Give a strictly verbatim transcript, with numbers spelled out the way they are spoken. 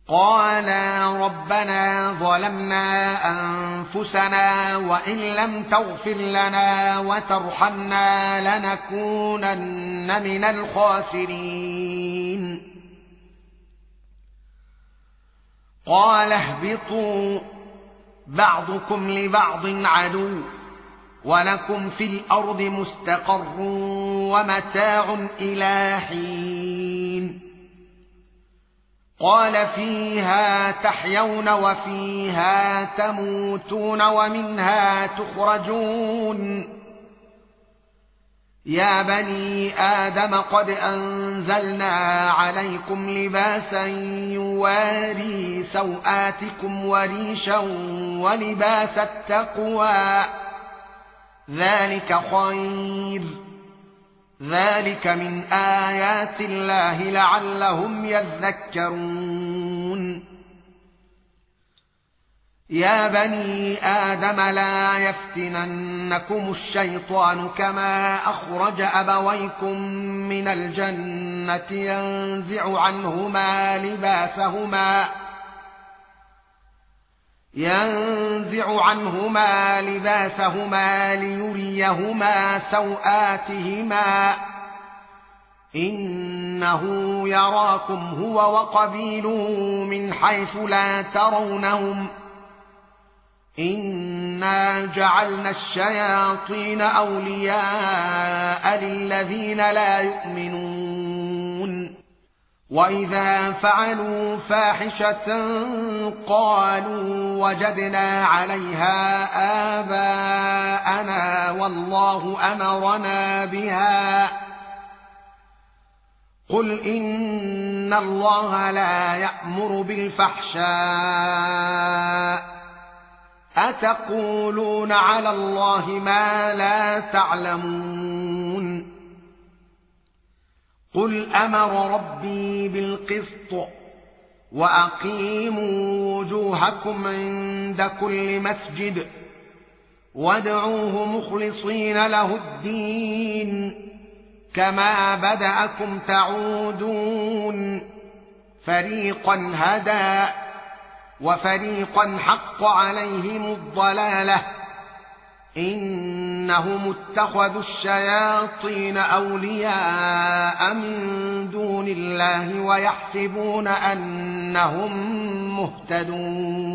قالا ربنا ظلمنا أنفسنا وإن لم تغفر لنا وترحمنا لنكونن من الخاسرين قال اهبطوا بعضكم لبعض عدو ولكم في الأرض مستقر ومتاع إلى حين قال فيها تحيون وفيها تموتون ومنها تخرجون يا بني آدم قد أنزلنا عليكم لباسا يواري سوآتكم وريشا ولباس التقوى ذلك خير ذلك من آيات الله لعلهم يذكرون يا بني آدم لا يفتننكم الشيطان كما أخرج أبويكم من الجنة ينزع عنهما لباسهما ينزع عنهما لباسهما ليريهما سوآتهما إنه يراكم هو وقبيله من حيث لا ترونهم إنا جعلنا الشياطين أولياء للذين لا يؤمنون وإذا فعلوا فاحشة قالوا وجدنا عليها آباءنا والله أمرنا بها قل إن الله لا يأمر بالفحشاء أتقولون على الله ما لا تعلمون قل أمر ربي بالقسط وأقيموا وجوهكم عند كل مسجد وادعوه مخلصين له الدين كما بدأكم تعودون فريقا هدى وفريقا حق عليهم الضلالة إنهم اتخذوا الشياطين أولياء من دون الله ويحسبون أنهم مهتدون